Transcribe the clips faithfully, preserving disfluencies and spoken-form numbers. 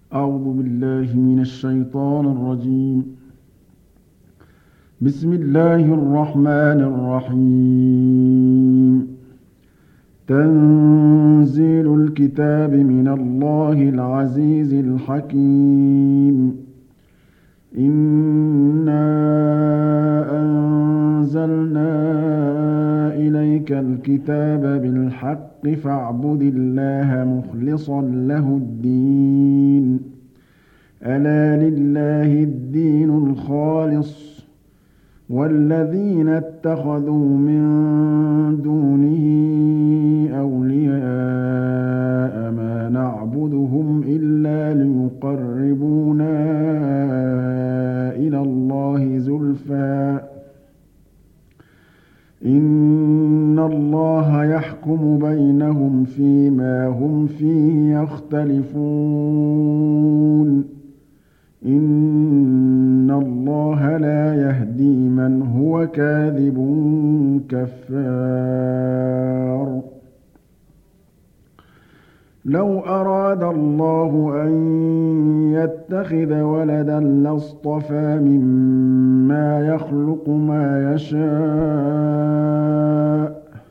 أعوذ بالله من الشيطان الرجيم. بسم الله الرحمن الرحيم. تنزيل الكتاب من الله العزيز الحكيم. إنا أنزلنا إليك الكتاب بالحق فاعبد الله مخلصا له الدين. ألا لله الدين الخالص والذين اتخذوا من دونه أولياء ما نعبدهم إلا ليقربونا إلى الله زلفى إن الله يحكم بينهم فيما هم فيه يختلفون. إن الله لا يهدي من هو كاذب كفار. لو أراد الله أن يتخذ ولدا لاصطفى مما يخلق ما يشاء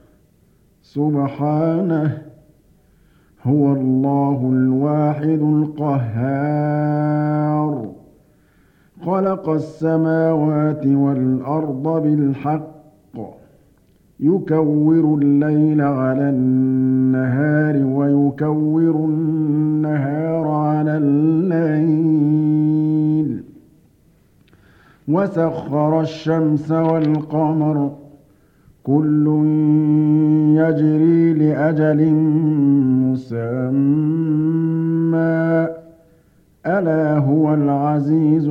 سبحانه هو الله الواحد القهار. خلق السماوات والأرض بالحق يكور الليل على النهار ويكور النهار على الليل وسخر الشمس والقمر كل يجري لأجل مسمى ألا هو العزيز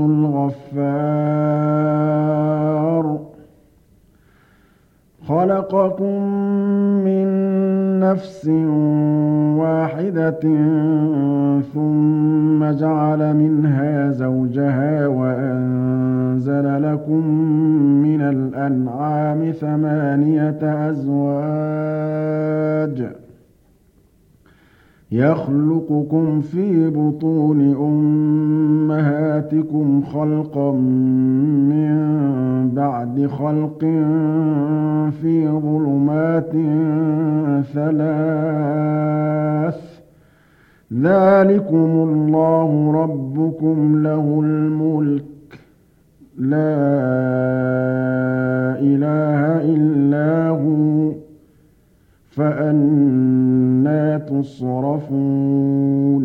الغفار. خلقكم من نفس واحدة ثم جعل منها زوجها وأنزل لكم من الأنعام ثمانية أزواج يخلقكم في بطون أمهاتكم خلقا من بعد خلق في ظلمات ثلاث ذلكم الله ربكم له الملك لا إله إلا هو فأنى تصرفون.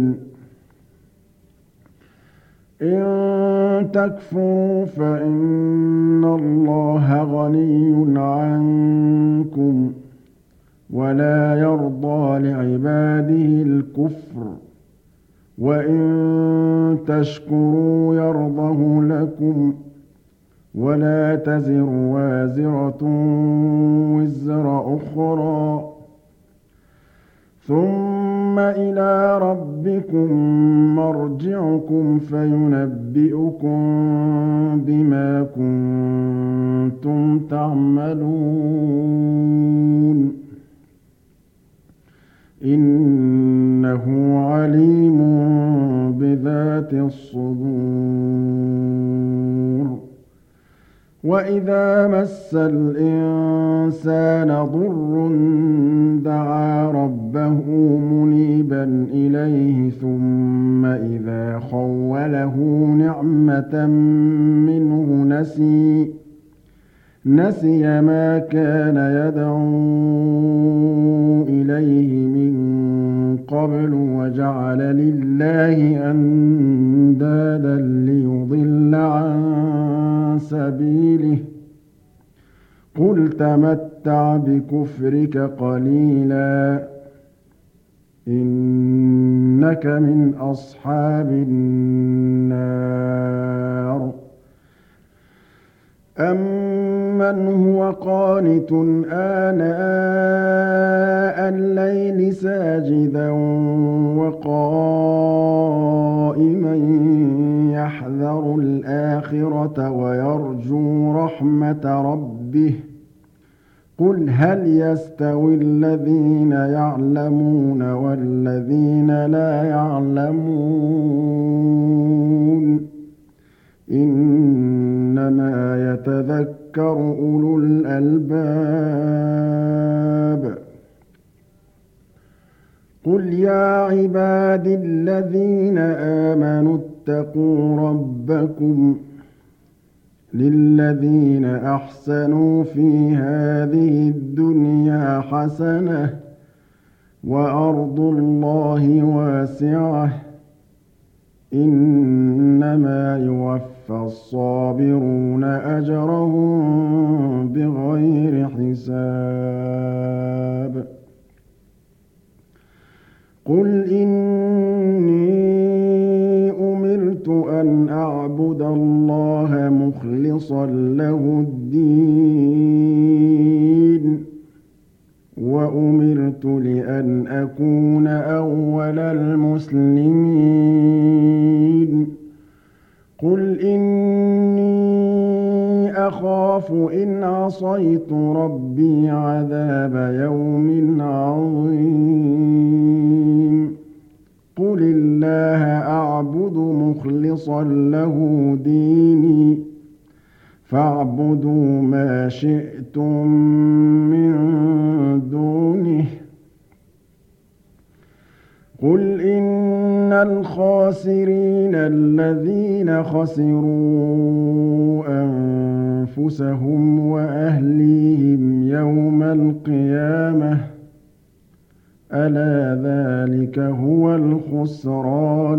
إن تكفروا فإن الله غني عنكم ولا يرضى لعباده الكفر وإن تشكروا يرضه لكم ولا تزر وازرة وزر أخرى ثم إلى ربكم مرجعكم فينبئكم بما كنتم تعملون إنه عليم بذات الصدور. وإذا مس الإنسان ضر دعا ربه منيبا إليه ثم إذا خوله نعمة منه نسي نسي ما كان يدعو إليه من قبل وجعل لله أندادا ليضل عن سبيله قل تمتع بكفرك قليلا إنك من أصحاب النار. أمن هو قانت آناء الليل ساجدا وقائما يحذر الآخرة ويرجو رحمة ربه قُلْ هَلْ يَسْتَوِي الَّذِينَ يَعْلَمُونَ وَالَّذِينَ لَا يَعْلَمُونَ إِنَّمَا يَتَذَكَّرُ أُولُو الْأَلْبَابِ قُلْ يَا عِبَادِي الَّذِينَ آمَنُوا اتَّقُوا رَبَّكُمْ لِلَّذِينَ أَحْسَنُوا فِي هَٰذِهِ الدُّنْيَا حَسَنَةٌ وَأَرْضُ اللَّهِ وَاسِعَةٌ إِنَّمَا يُوَفَّى الصَّابِرُونَ أَجْرَهُم بِغَيْرِ حِسَابٍ قُلْ إِنِّي أُمِرْتُ أَنْ أَعْبُدَ اللَّهَ مُخْلِصًا لَّهُ الدِّينَ وَأُمِرْتُ لِأَنْ أَكُونَ أَوَّلَ الْمُسْلِمِينَ قُلْ إِنِّي أَخَافُ إِنْ عَصَيْتُ رَبِّي عَذَابَ يَوْمٍ عَظِيمٍ قُلِ اللَّهَ أَعْبُدُ مُخْلِصًا لَّهُ دِينِي فَاعْبُدُوا مَا شِئْتُم مِّن دُونِهِ قُلْ إِنَّ الْخَاسِرِينَ الَّذِينَ خَسِرُوا أَنفُسَهُمْ وَأَهْلِيهِمْ يَوْمَ الْقِيَامَةِ أَلَا ذَلِكَ هُوَ الْخُسْرَانُ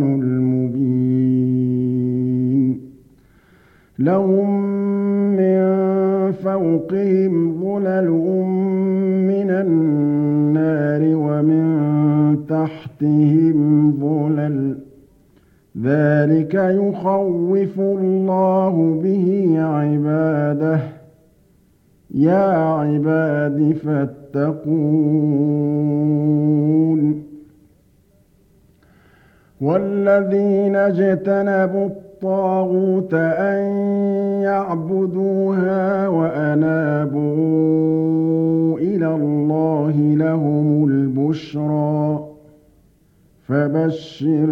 الْمُبِينُ لَهُم مِّن فَوْقِهِمْ ظُلَلٌ مِّنَ النَّارِ وَمِن تَحْتِهِمْ ظُلَلٌ ذَلِكَ يُخَوِّفُ اللَّهُ بِهِ عِبَادَهُ يَا عِبَادِ فَاتَّقُونِ وَالَّذِينَ اجْتَنَبُوا الطَّاغُوتَ أَن يَعْبُدُوهَا وَأَنَابُوا إِلَى اللَّهِ لَهُمُ الْبُشْرَىٰ فَبَشِّرْ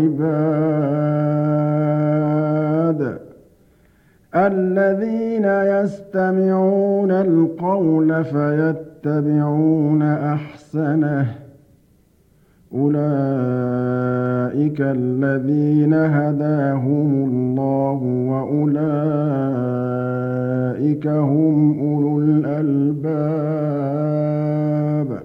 عِبَادِ الَّذِينَ يَسْتَمِعُونَ الْقَوْلَ فَيَتَّبِعُونَ أَحْسَنَهُ أُولَٰئِكَ الَّذِينَ هَدَاهُمُ اللَّهُ وَأُولَٰئِكَ هُمْ أُولُو الْأَلْبَابِ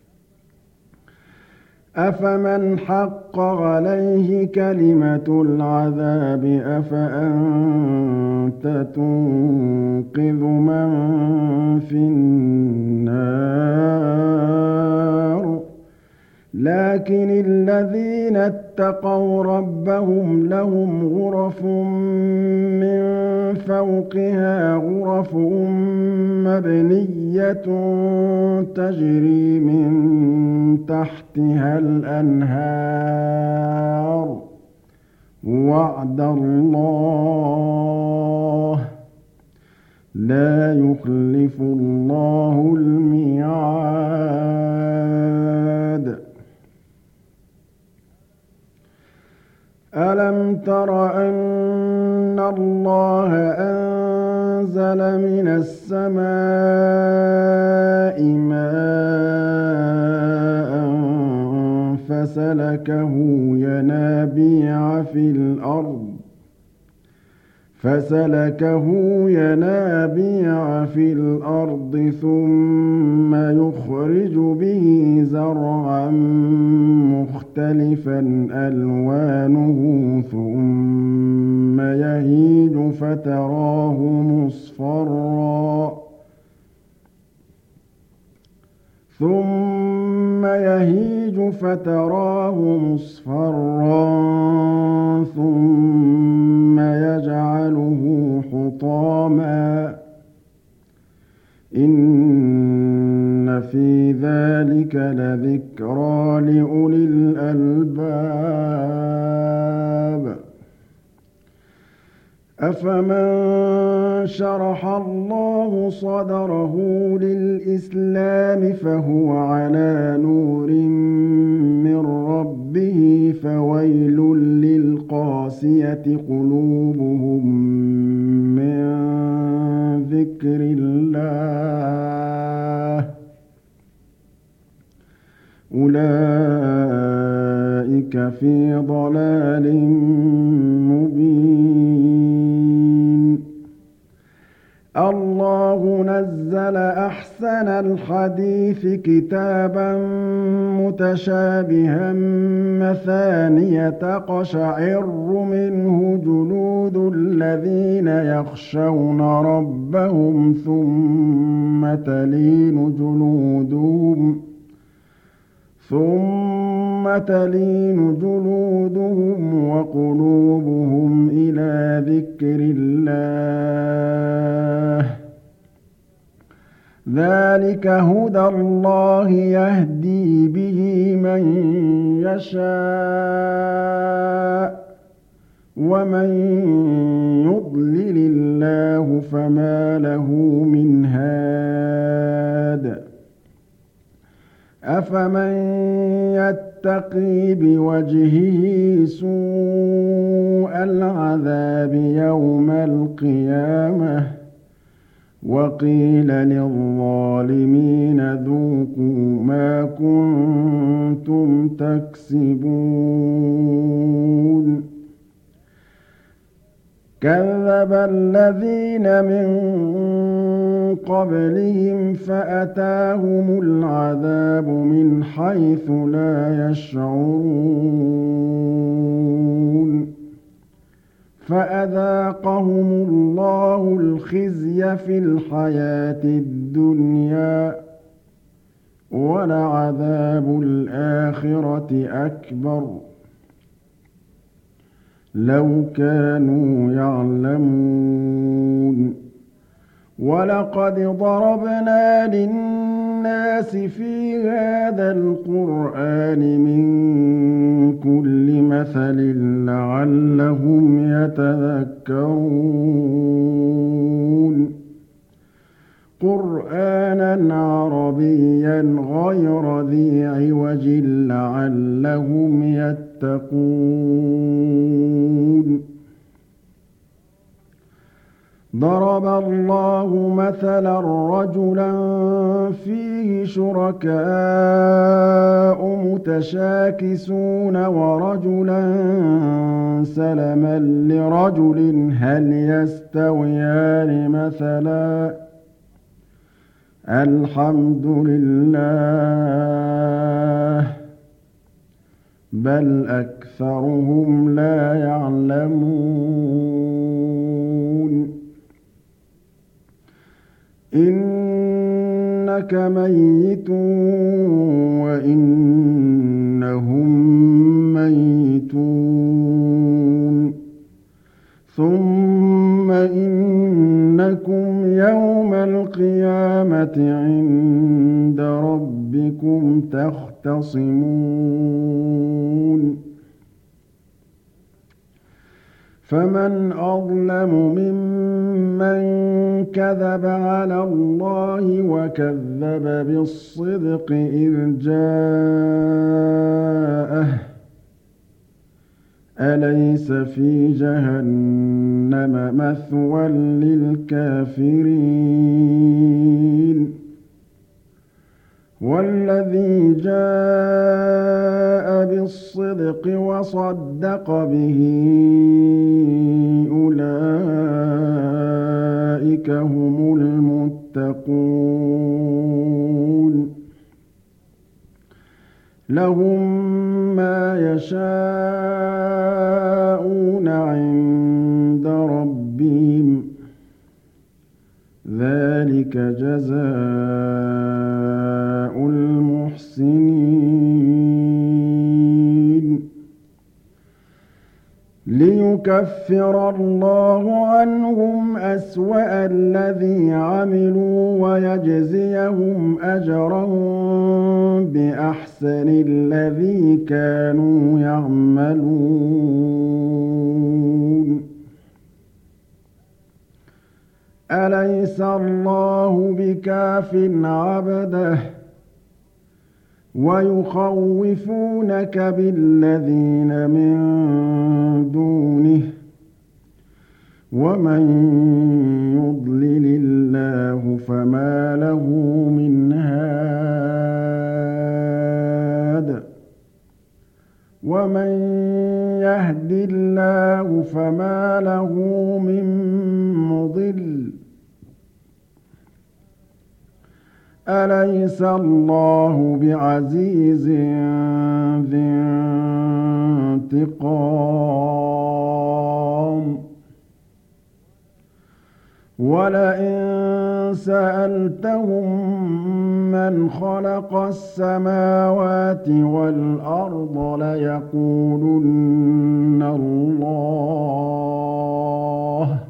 أَفَمَنْ حَقَّ عَلَيْهِ كَلِمَةُ الْعَذَابِ أَفَأَنتَ تُنقِذُ مَن فِي النَّارِ لَٰكِنِ الَّذِينَ اتَّقَوْا رَبَّهُمْ لَهُمْ غُرَفٌ مِّن فَوْقِهَا غُرَفٌ مَّبْنِيَّةٌ تَجْرِي مِن تَحْتِهَا الْأَنْهَارُ وَعْدَ اللَّهِ ۖ لَا يُخْلِفُ اللَّهُ الْمِيعَادَ أَلَمْ تَرَ أَنَّ اللَّهَ أَنزَلَ مِنَ السَّمَاءِ مَاءً فَسَلَكَهُ يَنَابِيعَ فِي الْأَرْضِ فَسَلَكَهُ يَنَابِيعَ فِي الْأَرْضِ ثُمَّ يُخْرِجُ بِهِ زَرْعًا مُّخْتَلِفًا أَلْوَانُهُ ثُمَّ يَهِيجُ فَتَرَاهُ مُصْفَرًّا ثُمَّ يَهِيجُ فَتَرَاهُ مُصْفَرًّا ثُمَّ يَجْعَلُهُ حُطَامًا ۚ إِنَّ فِي ذَٰلِكَ لَذِكْرَىٰ لِأُولِي الْأَلْبَابِ أفمن شرح الله صدره للإسلام فهو على نور من ربه فويل للقاسية قلوبهم من ذكر الله أولئك في ضلال مبين الله نزل أحسن الحديث كتابا متشابها مثانية تقشعر منه جلود الذين يخشون ربهم ثم تلين جلودهم ثم تلين جلودهم وقلوبهم إلى ذكر الله ذلك هدى الله يهدي به من يشاء ومن يضلل الله فما له من هاد أفمن يتقي بوجهه سوء العذاب يوم القيامة وقيل للظالمين ذوقوا ما كنتم تكسبون كذب الذين من قبلهم فأتاهم العذاب من حيث لا يشعرون فأذاقهم الله الخزي في الحياة الدنيا ولعذاب الآخرة أكبر لو كانوا يعلمون ولقد ضربنا للناس في هذا القرآن من كل مثل لعلهم يتذكرون قرآنا عربيا غير ذي عوج لعلهم يتقون ضرب الله مثلا رجلا فيه شركاء متشاكسون ورجلا سلما لرجل هل يستويان مثلا الحمد لله بل أكثرهم لا يعلمون إنك ميت وإنهم ميتون ثم إنكم يوم القيامة عند ربكم تختصمون فمن أظلم ممن كذب على الله وكذب بالصدق إذ جاءه أليس في جهنم مثوى للكافرين والذي جاء بالصدق وصدق به أولئك هم المتقون لهم ما يشاءون عند ربهم ذلك جزاء المحسنين ليكفر الله عنهم أسوأ الذي عملوا ويجزيهم أجرهم بأحسن الذي كانوا يعملون أليس الله بكاف عبده ويخوفونك بالذين من دونه ومن يضلل الله فما له من هاد ومن يهد الله فما له من مضل أليس الله بعزيز ذي انتقام ولئن سألتهم من خلق السماوات والأرض ليقولن الله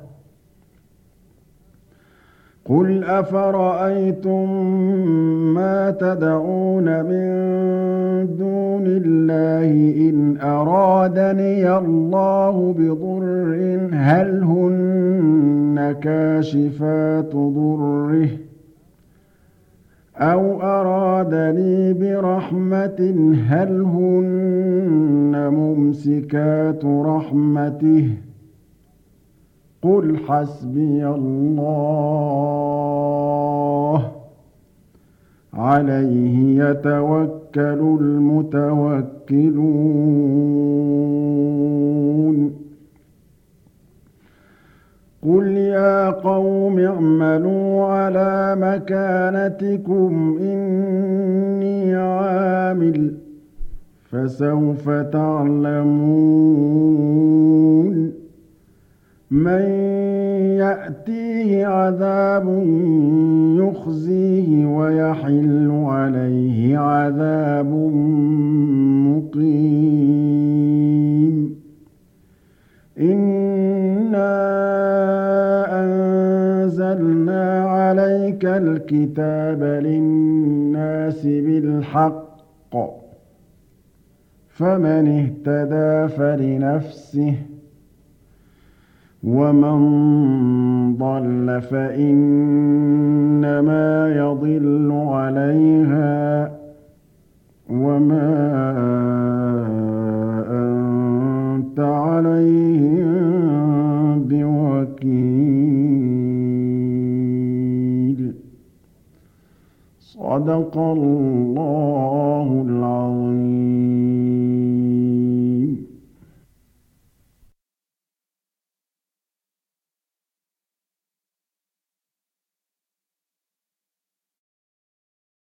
قل أفرأيتم ما تدعون من دون الله إن أرادني الله بضر هل هن كاشفات ضره أو أرادني برحمة هل هن ممسكات رحمته قل حسبي الله عليه يتوكل المتوكلون قل يا قوم اعملوا على مكانتكم إني عامل فسوف تعلمون من يأتيه عذاب يخزيه ويحل عليه عذاب مقيم إنا أنزلنا عليك الكتاب للناس بالحق فمن اهتدى فلنفسه ومن ضل فإنما يضل عليها وما أنت عليهم بوكيل صدق الله العظيم.